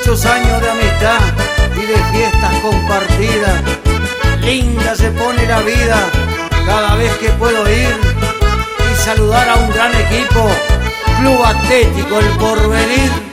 muchos años de amistad y de fiestas compartidas. Linda se pone la vida cada vez que puedo ir y saludar a un gran equipo, Club Atlético El Porvenir.